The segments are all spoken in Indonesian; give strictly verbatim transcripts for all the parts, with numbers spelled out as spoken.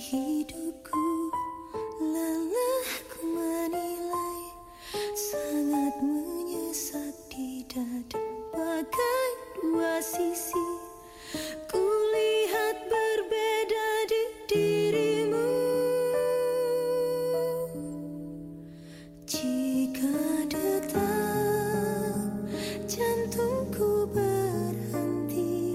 hidupku, lelah ku menilai, sangat menyesak di dada bagai dua sisi. Kulihat berbeda di dirimu. Jika detak jantungku berhenti,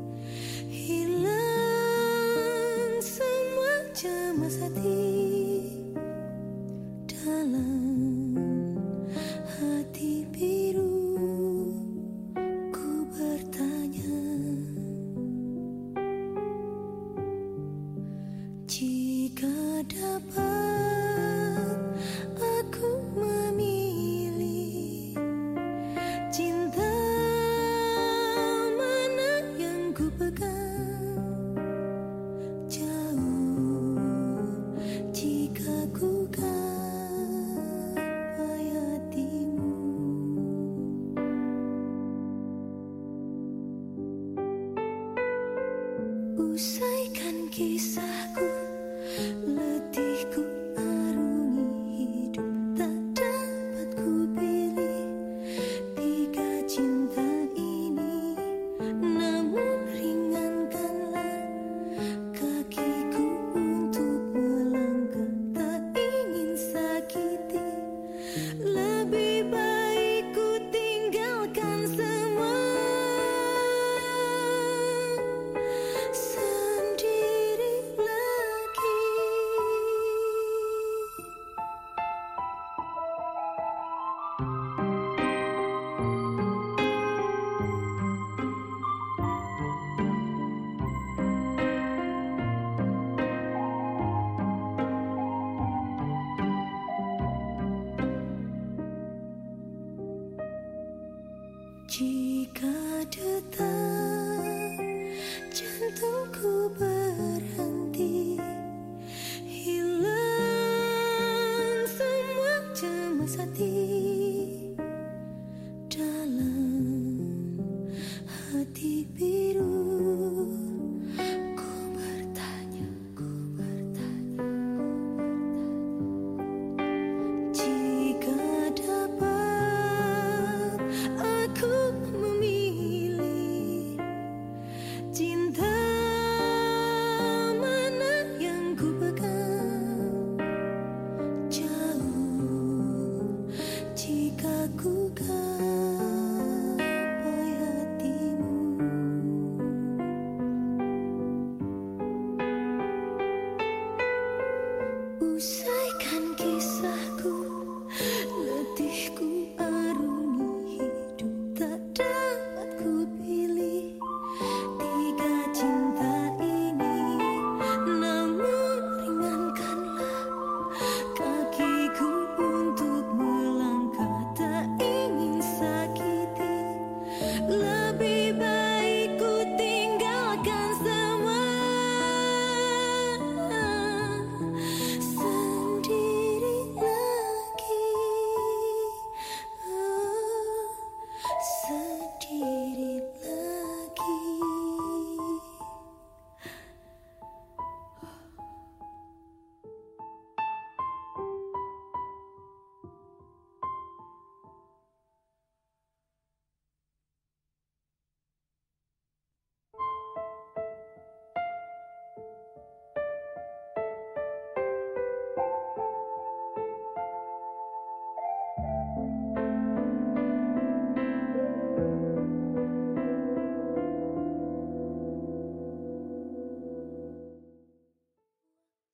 hilang semua cemas hati. Dalam hati biru ku bertanya, jika dapat aku memilih, cinta mana yang ku pegang? Jauh jika ku gapai hatimu. Usaikan kisahku, letihku arungi hidup, tak dapat ku pilih tiga cinta ini. Namun ringankanlah kakiku untuk melangkah, tak ingin sakiti. Lebih baik ku tinggalkan semua sendiri lagi. Jika detak jantungku berhenti, hilang semua cemas hati. Dalam hati biru ku bertanya, ku bertanya, jika dapat aku memilih, cinta mana yang ku pegang? Jauh jika ku gapai hatimu. Usai